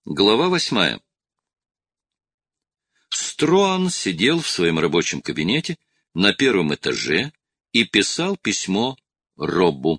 Глава 8. Строан сидел в своем рабочем кабинете на первом этаже и писал письмо Роббу.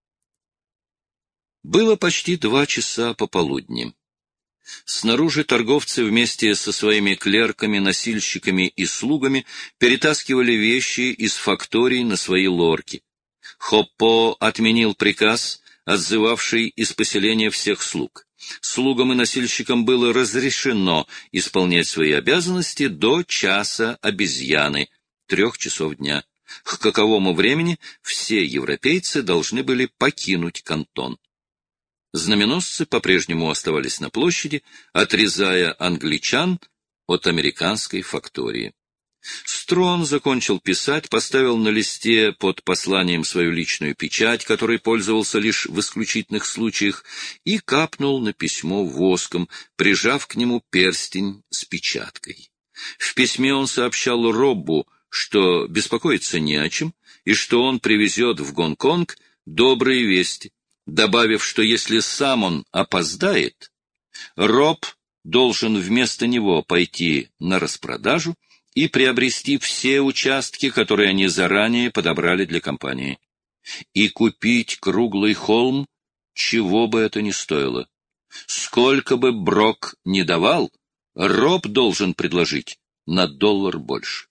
Было почти 2 часа пополудни. Снаружи торговцы вместе со своими клерками, носильщиками и слугами перетаскивали вещи из факторий на свои лорки. Хоппо отменил приказ, отзывавший из поселения всех слуг. Слугам и носильщикам было разрешено исполнять свои обязанности до часа обезьяны, 3 часов дня, к каковому времени все европейцы должны были покинуть кантон. Знаменосцы по-прежнему оставались на площади, отрезая англичан от американской фактории. Строан закончил писать, поставил на листе под посланием свою личную печать, которой пользовался лишь в исключительных случаях, и капнул на письмо воском, прижав к нему перстень с печаткой. В письме он сообщал Роббу, что беспокоиться не о чем, и что он привезет в Гонконг добрые вести, добавив, что если сам он опоздает, Робб должен вместо него пойти на распродажу и приобрести все участки, которые они заранее подобрали для компании, и купить круглый холм, чего бы это ни стоило. Сколько бы Брок ни давал, Роб должен предложить на $1 больше.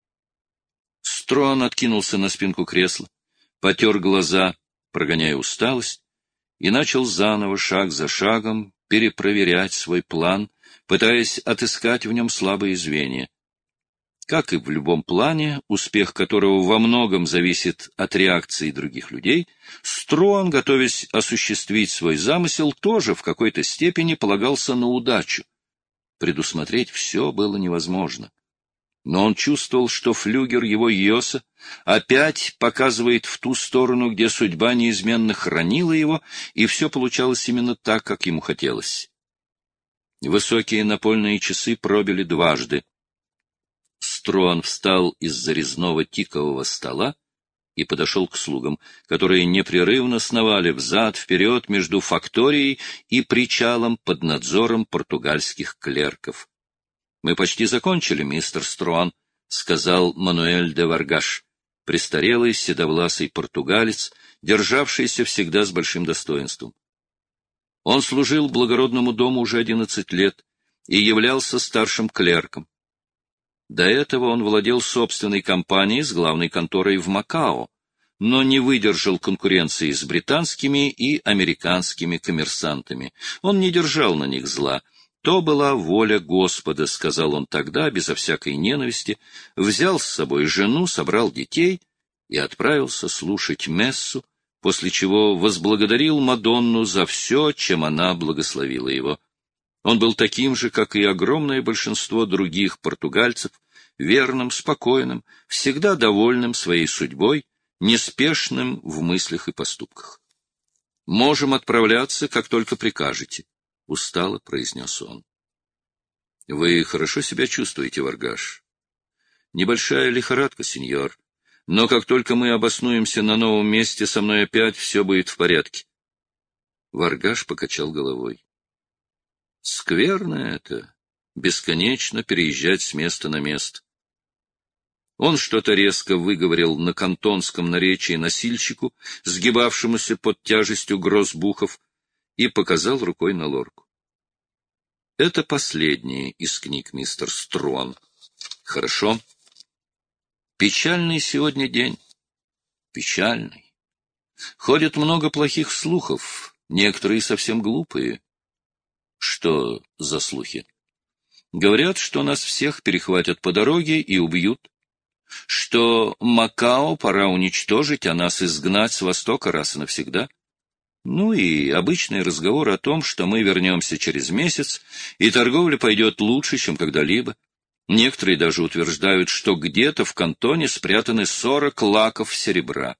Строан откинулся на спинку кресла, потер глаза, прогоняя усталость, и начал заново, шаг за шагом, перепроверять свой план, пытаясь отыскать в нем слабые звенья. Как и в любом плане, успех которого во многом зависит от реакции других людей, Строан, готовясь осуществить свой замысел, тоже в какой-то степени полагался на удачу. Предусмотреть все было невозможно. Но он чувствовал, что флюгер его Йоса опять показывает в ту сторону, где судьба неизменно хранила его, и все получалось именно так, как ему хотелось. Высокие напольные часы пробили дважды. Строан встал из-за резного тикового стола и подошел к слугам, которые непрерывно сновали взад-вперед между факторией и причалом под надзором португальских клерков. — Мы почти закончили, мистер Строан, — сказал Мануэль де Варгаш, престарелый седовласый португалец, державшийся всегда с большим достоинством. Он служил благородному дому уже 11 лет и являлся старшим клерком. До этого он владел собственной компанией с главной конторой в Макао, но не выдержал конкуренции с британскими и американскими коммерсантами. Он не держал на них зла. То была воля Господа, сказал он тогда, безо всякой ненависти, взял с собой жену, собрал детей и отправился слушать мессу, после чего возблагодарил Мадонну за все, чем она благословила его. Он был таким же, как и огромное большинство других португальцев, верным, спокойным, всегда довольным своей судьбой, неспешным в мыслях и поступках. — Можем отправляться, как только прикажете, — устало произнес он. — Вы хорошо себя чувствуете, Варгаш? — Небольшая лихорадка, сеньор, но как только мы обоснуемся на новом месте, со мной опять все будет в порядке. Варгаш покачал головой. — Скверно это, бесконечно переезжать с места на место. Он что-то резко выговорил на кантонском наречии носильщику, сгибавшемуся под тяжестью грозбухов, и показал рукой на лорку. — Это последняя из книг, мистер Строан. — Хорошо. Печальный сегодня день. Печальный. Ходит много плохих слухов, некоторые совсем глупые. Что за слухи? Говорят, что нас всех перехватят по дороге и убьют, что Макао пора уничтожить, а нас изгнать с Востока раз и навсегда. Ну и обычный разговор о том, что мы вернемся через месяц, и торговля пойдет лучше, чем когда-либо. Некоторые даже утверждают, что где-то в кантоне спрятаны 40 лаков серебра.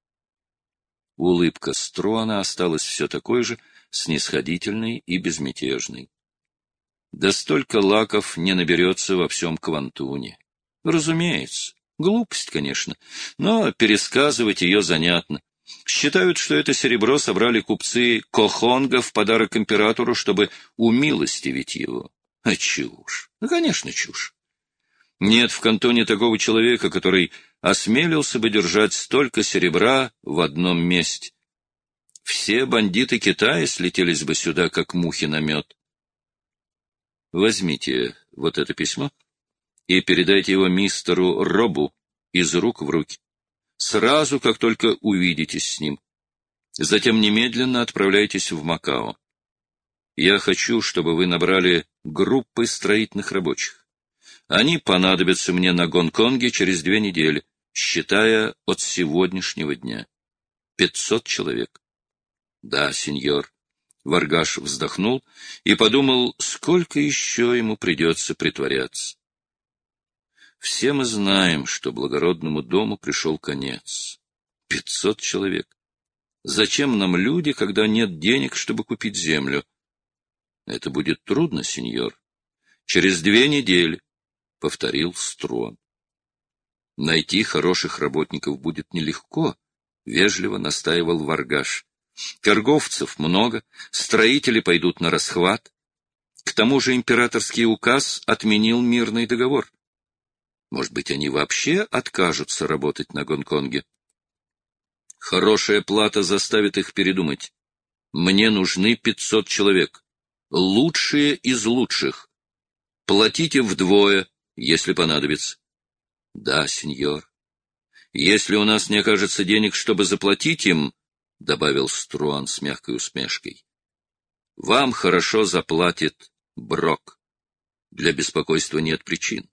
Улыбка Строана осталась все такой же, снисходительной и безмятежной. Да столько лаков не наберется во всем Квантуне. Разумеется, глупость, конечно, но пересказывать ее занятно. Считают, что это серебро собрали купцы Кохонга в подарок императору, чтобы умилостивить его. А чушь! Ну, конечно, чушь. Нет в кантоне такого человека, который осмелился бы держать столько серебра в одном месте. Все бандиты Китая слетелись бы сюда, как мухи на мед. Возьмите вот это письмо и передайте его мистеру Робу из рук в руки, сразу, как только увидитесь с ним. Затем немедленно отправляйтесь в Макао. Я хочу, чтобы вы набрали группы строительных рабочих. Они понадобятся мне на Гонконге через 2 недели, считая от сегодняшнего дня. 500 человек. Да, сеньор. Варгаш вздохнул и подумал, сколько еще ему придется притворяться. Все мы знаем, что благородному дому пришел конец. 500 человек. Зачем нам люди, когда нет денег, чтобы купить землю? Это будет трудно, сеньор. Через 2 недели, — повторил Струан. Найти хороших работников будет нелегко, — вежливо настаивал Варгаш. Торговцев много, строители пойдут на расхват. К тому же императорский указ отменил мирный договор. Может быть, они вообще откажутся работать на Гонконге? Хорошая плата заставит их передумать. Мне нужны 500 человек. Лучшие из лучших. Платите вдвое, если понадобится. Да, сеньор. Если у нас не окажется денег, чтобы заплатить им, — добавил Струан с мягкой усмешкой, — вам хорошо заплатит Брок. Для беспокойства нет причин.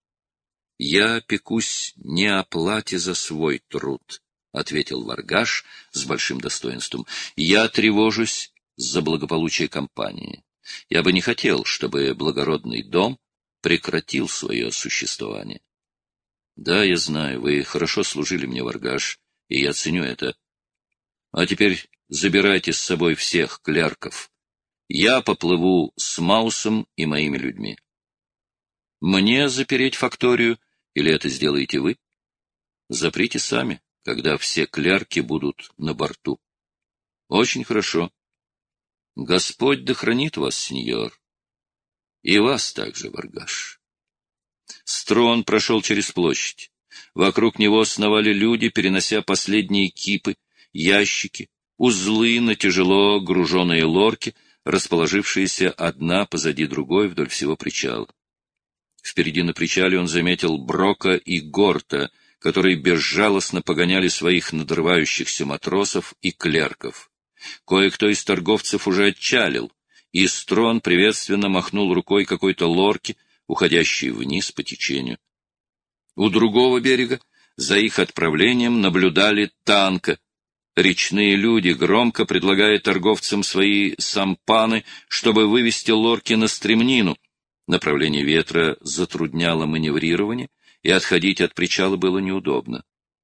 Я пекусь не о плате за свой труд, — ответил Варгаш с большим достоинством. Я тревожусь за благополучие компании. Я бы не хотел, чтобы благородный дом прекратил свое существование. Да, я знаю, вы хорошо служили мне, Варгаш, и я ценю это. А теперь забирайте с собой всех клерков. Я поплыву с Маусом и моими людьми. Мне запереть факторию, или это сделаете вы? Заприте сами, когда все клерки будут на борту. Очень хорошо. Господь да хранит вас, сеньор. И вас также, Варгаш. Струан прошел через площадь. Вокруг него сновали люди, перенося последние кипы, ящики, узлы на тяжело груженные лорки, расположившиеся одна позади другой вдоль всего причала. Впереди на причале он заметил Брока и Горта, которые безжалостно погоняли своих надрывающихся матросов и клерков. Кое-кто из торговцев уже отчалил, и Струан приветственно махнул рукой какой-то лорке, уходящей вниз по течению. У другого берега за их отправлением наблюдали танка. Речные люди, громко предлагая торговцам свои сампаны, чтобы вывести лорки на стремнину. Направление ветра затрудняло маневрирование, и отходить от причала было неудобно.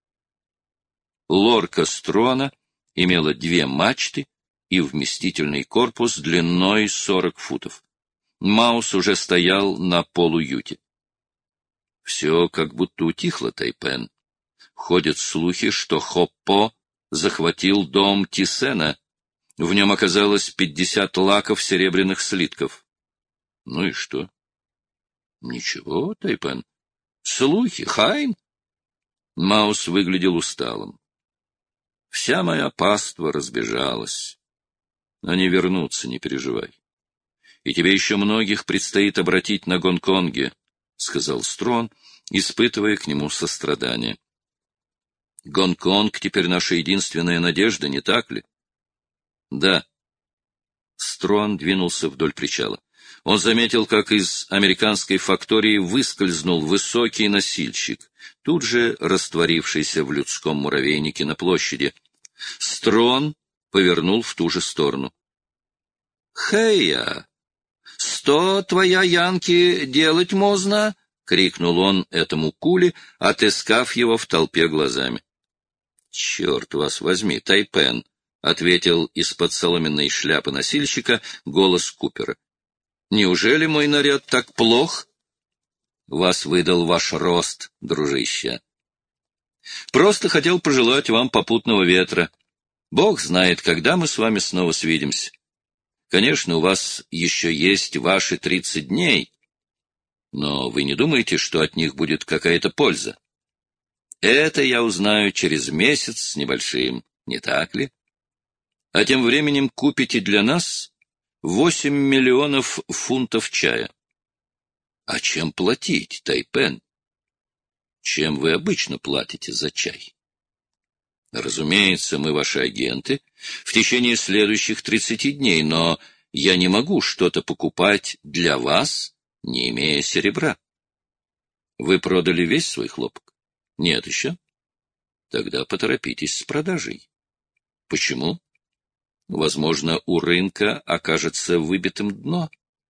Лорка Струана имела 2 мачты и вместительный корпус длиной 40 футов. Маус уже стоял на полуюте. Все как будто утихло, Тайпен. Ходят слухи, что Хоппо захватил дом Тисена. В нем оказалось 50 лаков серебряных слитков. Ну и что? Ничего, Тайпен. Слухи, Хайн. Маус выглядел усталым. Вся моя паства разбежалась. Они вернутся, не переживай. И тебе еще многих предстоит обратить на Гонконге, — сказал Струан, испытывая к нему сострадание. Гонконг теперь наша единственная надежда, не так ли? Да. Струан двинулся вдоль причала. Он заметил, как из американской фактории выскользнул высокий носильщик, тут же растворившийся в людском муравейнике на площади. Струан повернул в ту же сторону. — Хэя! 100 твоя, Янки, делать можно! — крикнул он этому куле, отыскав его в толпе глазами. — Черт вас возьми, Тайпен! — ответил из-под соломенной шляпы носильщика голос Купера. — Неужели мой наряд так плох? — Вас выдал ваш рост, дружище. — Просто хотел пожелать вам попутного ветра. Бог знает, когда мы с вами снова свидимся. Конечно, у вас еще есть ваши 30 дней, но вы не думаете, что от них будет какая-то польза? Это я узнаю через месяц с небольшим, не так ли? А тем временем купите для нас 8 миллионов фунтов чая. А чем платить, Тайпен? Чем вы обычно платите за чай? Разумеется, мы ваши агенты в течение следующих 30 дней, но я не могу что-то покупать для вас, не имея серебра. Вы продали весь свой хлопок? Нет еще? Тогда поторопитесь с продажей. Почему? Возможно, у рынка окажется выбитым дно.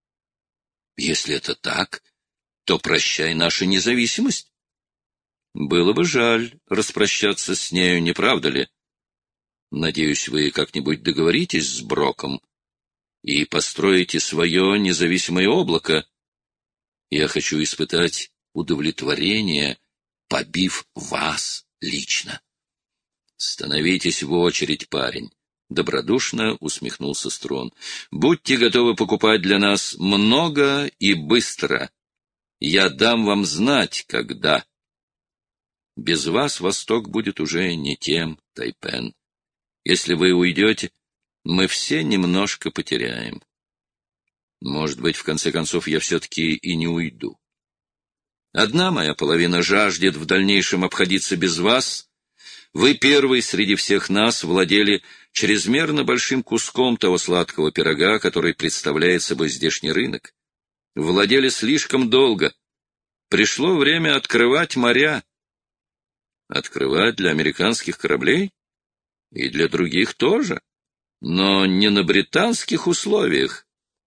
Если это так, то прощай наша независимость. Было бы жаль распрощаться с нею, не правда ли? Надеюсь, вы как-нибудь договоритесь с Броком и построите свое независимое облако. Я хочу испытать удовлетворение, побив вас лично. Становитесь в очередь, парень. Добродушно усмехнулся Строн. Будьте готовы покупать для нас много и быстро. Я дам вам знать, когда. Без вас Восток будет уже не тем, Тайпен. Если вы уйдете, мы все немножко потеряем. Может быть, в конце концов, я все-таки и не уйду. Одна моя половина жаждет в дальнейшем обходиться без вас. Вы первый среди всех нас владели чрезмерно большим куском того сладкого пирога, который представляет собой здешний рынок. Владели слишком долго. Пришло время открывать моря. Открывать для американских кораблей? И для других тоже. Но не на британских условиях.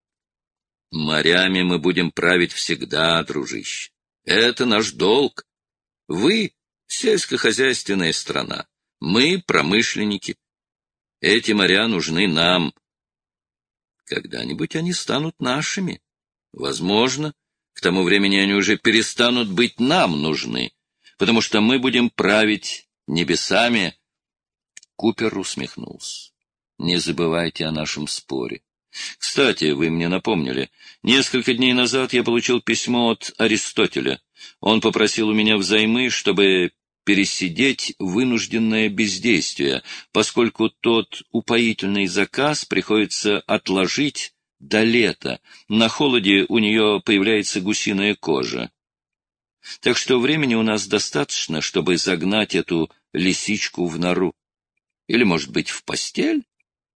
Морями мы будем править всегда, дружище. Это наш долг. Вы — сельскохозяйственная страна. Мы — промышленники. Эти моря нужны нам. Когда-нибудь они станут нашими. Возможно, к тому времени они уже перестанут быть нам нужны, потому что мы будем править небесами. Купер усмехнулся. Не забывайте о нашем споре. Кстати, вы мне напомнили, несколько дней назад я получил письмо от Аристотеля. Он попросил у меня взаймы, чтобы пересидеть вынужденное бездействие, поскольку тот упоительный заказ приходится отложить до лета. На холоде у нее появляется гусиная кожа. Так что времени у нас достаточно, чтобы загнать эту лисичку в нору. Или, может быть, в постель?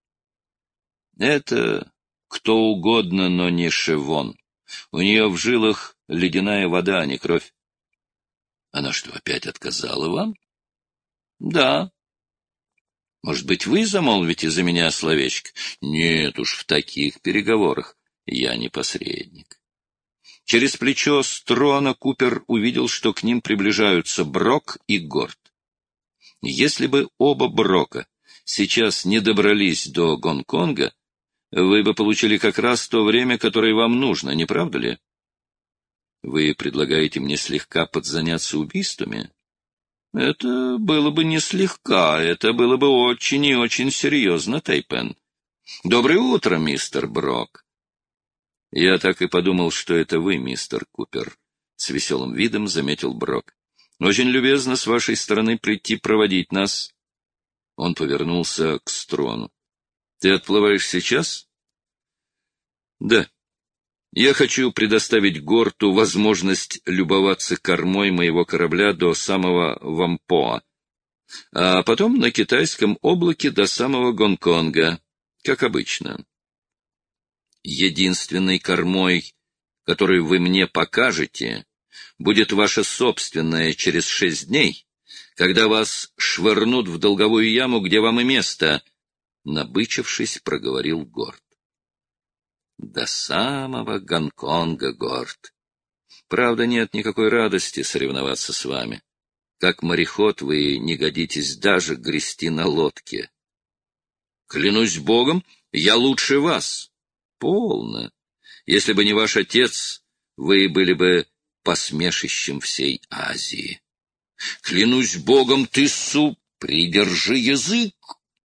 Это кто угодно, но не Шевон. У нее в жилах ледяная вода, а не кровь. Она что, опять отказала вам? Да. Может быть, вы замолвите за меня словечко? Нет уж, в таких переговорах я не посредник. Через плечо Строна Купер увидел, что к ним приближаются Брок и Горд. Если бы оба Брока сейчас не добрались до Гонконга, вы бы получили как раз то время, которое вам нужно, не правда ли? Вы предлагаете мне слегка подзаняться убийствами? Это было бы не слегка, это было бы очень и очень серьезно, Тайпен. Доброе утро, мистер Брок. Я так и подумал, что это вы, мистер Купер, с веселым видом заметил Брок. Очень любезно с вашей стороны прийти проводить нас. Он повернулся к Строну. Ты отплываешь сейчас? Да. Я хочу предоставить Горту возможность любоваться кормой моего корабля до самого Вампоа, а потом на китайском облаке до самого Гонконга, как обычно. Единственной кормой, которую вы мне покажете, будет ваша собственная через 6 дней, когда вас швырнут в долговую яму, где вам и место, — набычившись, проговорил Горд. До самого Гонконга, Горд. Правда, нет никакой радости соревноваться с вами. Как мореход вы не годитесь даже грести на лодке. Клянусь Богом, я лучше вас. Полно. Если бы не ваш отец, вы были бы посмешищем всей Азии. Клянусь Богом, ты, придержи язык.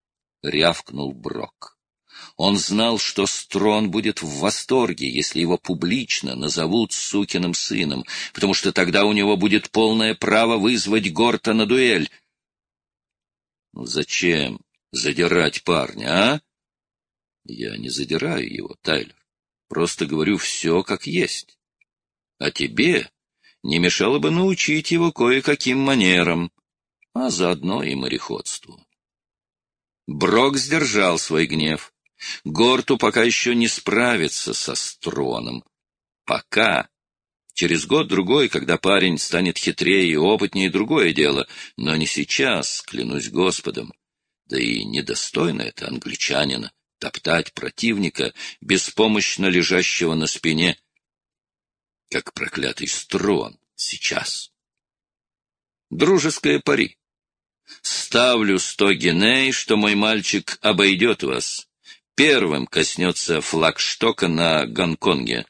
рявкнул Брок. Он знал, что Строн будет в восторге, если его публично назовут сукиным сыном, потому что тогда у него будет полное право вызвать Горта на дуэль. Ну, зачем задирать парня, а? Я не задираю его, Тайлер. Просто говорю все как есть. А тебе не мешало бы научить его кое-каким манерам, а заодно и мореходству. Брок сдержал свой гнев. Горту пока еще не справиться со Строном. Пока. Через год-другой, когда парень станет хитрее и опытнее, другое дело, но не сейчас, клянусь Господом. Да и недостойно это англичанина — топтать противника, беспомощно лежащего на спине, как проклятый Строн сейчас. Дружеское пари. Ставлю 100 гиней, что мой мальчик обойдет вас. Первым коснется флагштока на Гонконге.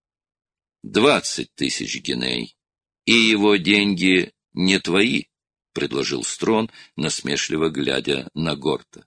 20 000 гиней. И его деньги не твои, — предложил Строн, насмешливо глядя на Горта.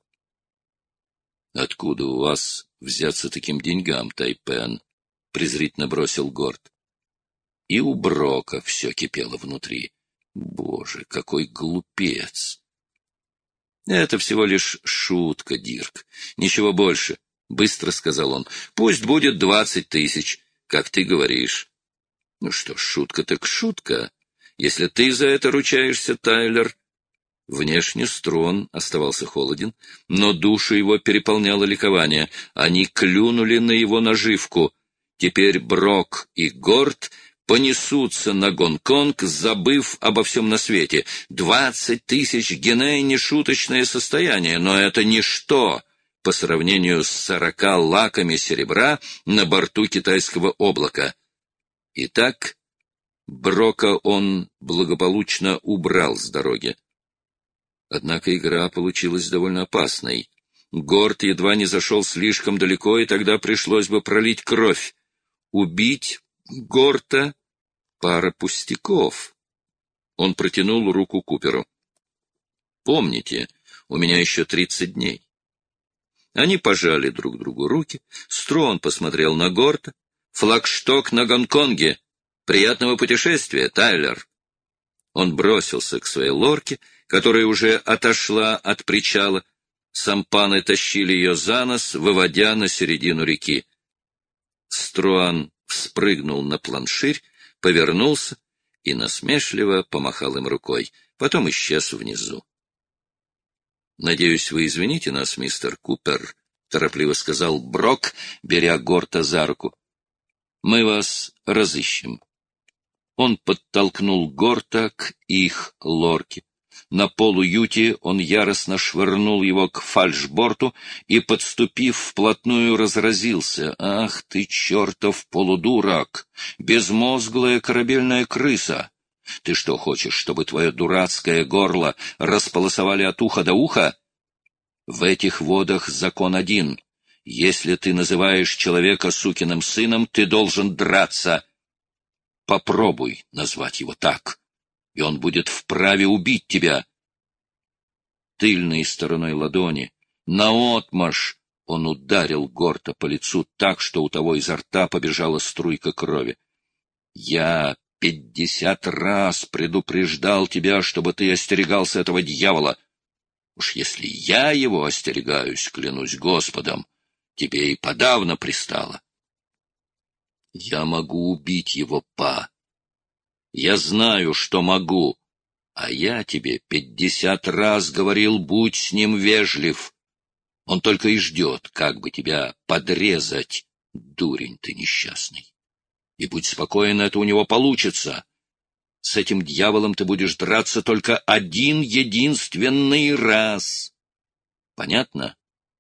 — Откуда у вас взяться таким деньгам, Тайпен? — презрительно бросил Горт. И у Брока все кипело внутри. Боже, какой глупец! — Это всего лишь шутка, Дирк. Ничего больше, — быстро сказал он. — Пусть будет 20 000, как ты говоришь. Ну что ж, шутка так шутка. Если ты за это ручаешься, Тайлер. Внешне Строн оставался холоден, но душу его переполняло ликование. Они клюнули на его наживку. Теперь Брок и Горт понесутся на Гонконг, забыв обо всем на свете. 20 000 гиней — нешуточное состояние, но это ничто по сравнению с 40 лаками серебра на борту китайского облака. Итак, Брока он благополучно убрал с дороги. Однако игра получилась довольно опасной. Горт едва не зашел слишком далеко, и тогда пришлось бы пролить кровь. Убить Горта — пара пустяков. Он протянул руку Куперу. «Помните, у меня еще 30 дней». Они пожали друг другу руки. Строн посмотрел на Горта. «Флагшток на Гонконге. Приятного путешествия, Тайлер». Он бросился к своей лорке, которая уже отошла от причала. Сампаны тащили ее за нос, выводя на середину реки. Струан спрыгнул на планширь, повернулся и насмешливо помахал им рукой. Потом исчез внизу. — Надеюсь, вы извините нас, мистер Купер, — торопливо сказал Брок, беря Горта за руку. — Мы вас разыщем. Он подтолкнул Горта к их лорке. На полуюте он яростно швырнул его к фальшборту и, подступив вплотную, разразился. «Ах ты, чертов полудурак! Безмозглая корабельная крыса! Ты что хочешь, чтобы твое дурацкое горло располосовали от уха до уха? В этих водах закон один. Если ты называешь человека сукиным сыном, ты должен драться. Попробуй назвать его так, и он будет вправе убить тебя». Тыльной стороной ладони, наотмашь, он ударил Горта по лицу так, что у того изо рта побежала струйка крови. «Я 50 раз предупреждал тебя, чтобы ты остерегался этого дьявола. Уж если я его остерегаюсь, клянусь Господом, тебе и подавно пристало. Я могу убить его, па. Я знаю, что могу. А я тебе 50 раз говорил, будь с ним вежлив. Он только и ждет, как бы тебя подрезать, дурень ты несчастный. И будь спокоен, это у него получится. С этим дьяволом ты будешь драться только один единственный раз. Понятно?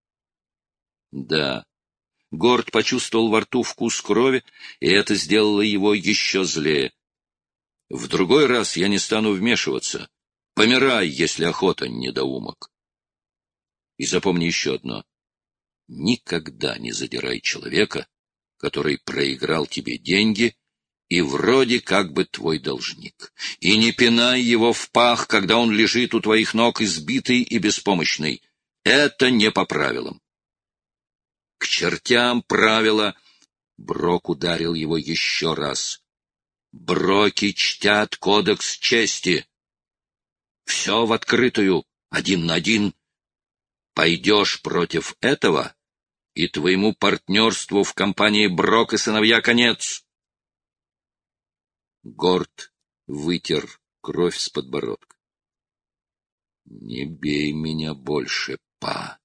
Да. Горт почувствовал во рту вкус крови, и это сделало его еще злее. В другой раз я не стану вмешиваться. Помирай, если охота, недоумок. И запомни еще одно. Никогда не задирай человека, который проиграл тебе деньги и вроде как бы твой должник. И не пинай его в пах, когда он лежит у твоих ног избитый и беспомощный. Это не по правилам. К чертям правила! Брок ударил его еще раз. Броки чтят кодекс чести. Все в открытую, 1 на 1. Пойдешь против этого, и твоему партнерству в компании Брок и сыновья конец. Горд вытер кровь с подбородка. Не бей меня больше, па.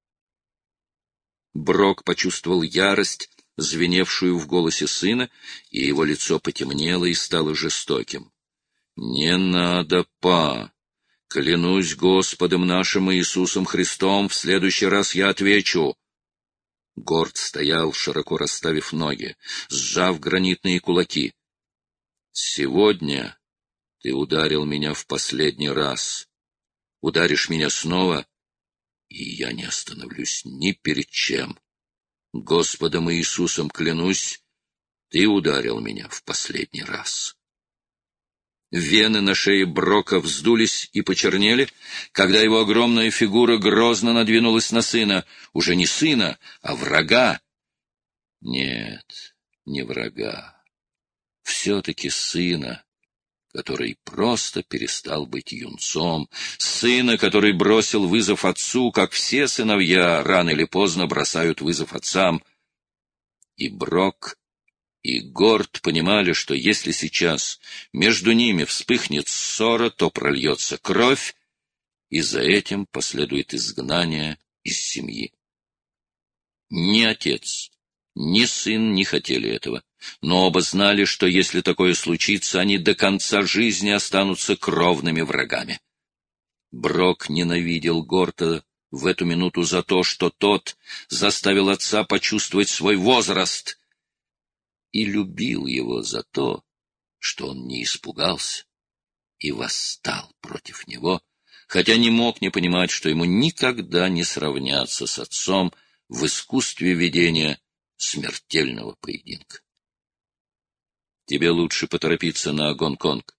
Брок почувствовал ярость, звеневшую в голосе сына, и его лицо потемнело и стало жестоким. Не надо, па. Клянусь Господом нашим Иисусом Христом, в следующий раз я отвечу. Горд стоял, широко расставив ноги, сжав гранитные кулаки. Сегодня ты ударил меня в последний раз. Ударишь меня снова, и я не остановлюсь ни перед чем. Господом Иисусом клянусь, ты ударил меня в последний раз. Вены на шее Брока вздулись и почернели, когда его огромная фигура грозно надвинулась на сына. Уже не сына, а врага. Нет, не врага. Все-таки сына, который просто перестал быть юнцом, сына, который бросил вызов отцу, как все сыновья рано или поздно бросают вызов отцам. И Брок, и Горд понимали, что если сейчас между ними вспыхнет ссора, то прольется кровь, и за этим последует изгнание из семьи. Ни отец, ни сын не хотели этого, но оба знали, что если такое случится, они до конца жизни останутся кровными врагами. Брок ненавидел Горда в эту минуту за то, что тот заставил отца почувствовать свой возраст, и любил его за то, что он не испугался и восстал против него, хотя не мог не понимать, что ему никогда не сравняться с отцом в искусстве ведения смертельного поединка. Тебе лучше поторопиться на Гонконг.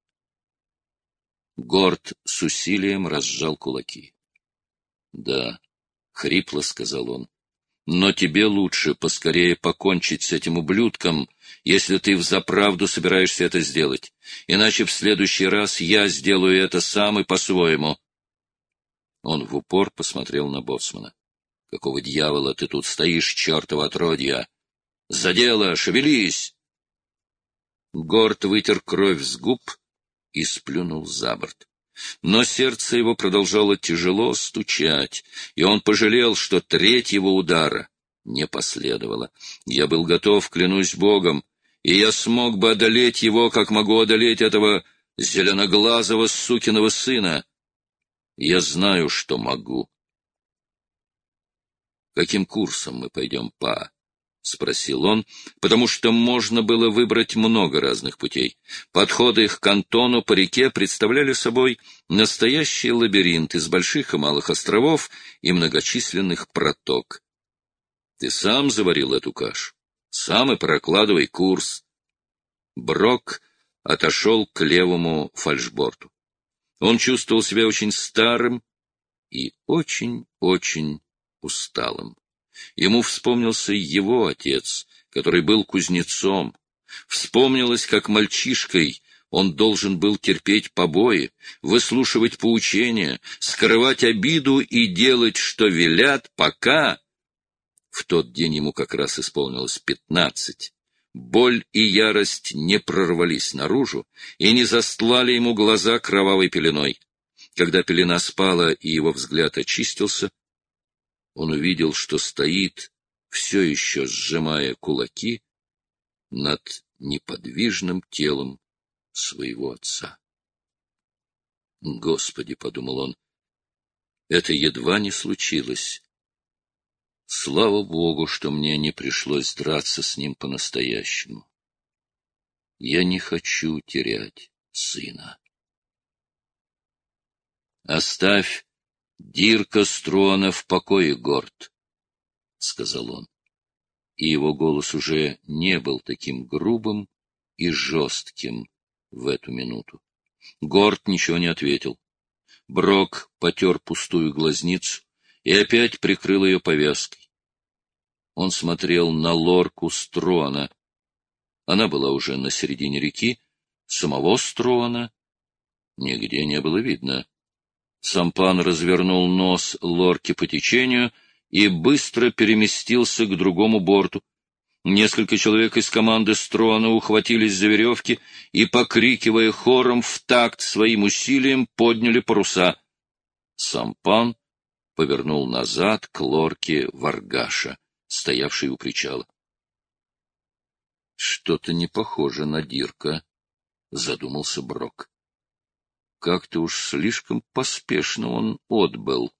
Горд с усилием разжал кулаки. — Да, — хрипло сказал он, — но тебе лучше поскорее покончить с этим ублюдком, если ты взаправду собираешься это сделать, иначе в следующий раз я сделаю это сам и по-своему. Он в упор посмотрел на боцмана. — Какого дьявола ты тут стоишь, чертово отродье? За дело, шевелись! Горд вытер кровь с губ и сплюнул за борт. Но сердце его продолжало тяжело стучать, и он пожалел, что третьего удара не последовало. Я был готов, клянусь Богом, и я смог бы одолеть его, как могу одолеть этого зеленоглазого сукиного сына. Я знаю, что могу. — Каким курсом мы пойдем, па? — спросил он, потому что можно было выбрать много разных путей. Подходы их к Антону по реке представляли собой настоящий лабиринт из больших и малых островов и многочисленных проток. Ты сам заварил эту кашу, сам и прокладывай курс. Брок отошел к левому фальшборту. Он чувствовал себя очень старым и очень-очень усталым. Ему вспомнился его отец, который был кузнецом. Вспомнилось, как мальчишкой он должен был терпеть побои, выслушивать поучения, скрывать обиду и делать, что велят, пока... В тот день ему как раз исполнилось 15. Боль и ярость не прорвались наружу и не застлали ему глаза кровавой пеленой. Когда пелена спала и его взгляд очистился, он увидел, что стоит, все еще сжимая кулаки, над неподвижным телом своего отца. «Господи!» — подумал он, — «это едва не случилось. Слава Богу, что мне не пришлось драться с ним по-настоящему. Я не хочу терять сына». «Оставь Дирка Строна в покое, Горд», — сказал он. И его голос уже не был таким грубым и жестким в эту минуту. Горд ничего не ответил. Брок потер пустую глазницу и опять прикрыл ее повязкой. Он смотрел на лорку Строна. Она была уже на середине реки, самого Строна нигде не было видно. Сампан развернул нос лорки по течению и быстро переместился к другому борту. Несколько человек из команды Строна ухватились за веревки и, покрикивая хором в такт своим усилиям, подняли паруса. Сампан повернул назад к лорке Варгаша, стоявшей у причала. — Что-то не похоже на Дирка, — задумался Брок. Как-то уж слишком поспешно он отбыл.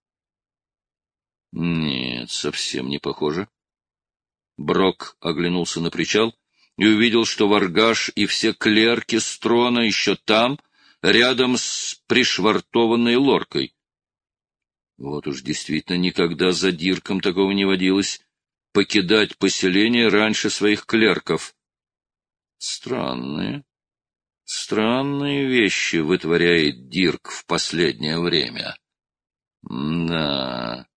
Нет, совсем не похоже. Брок оглянулся на причал и увидел, что Варгаш и все клерки Строна еще там, рядом с пришвартованной лоркой. Вот уж действительно никогда за Дирком такого не водилось — покидать поселение раньше своих клерков. Странные вещи вытворяет Дирк в последнее время. Да,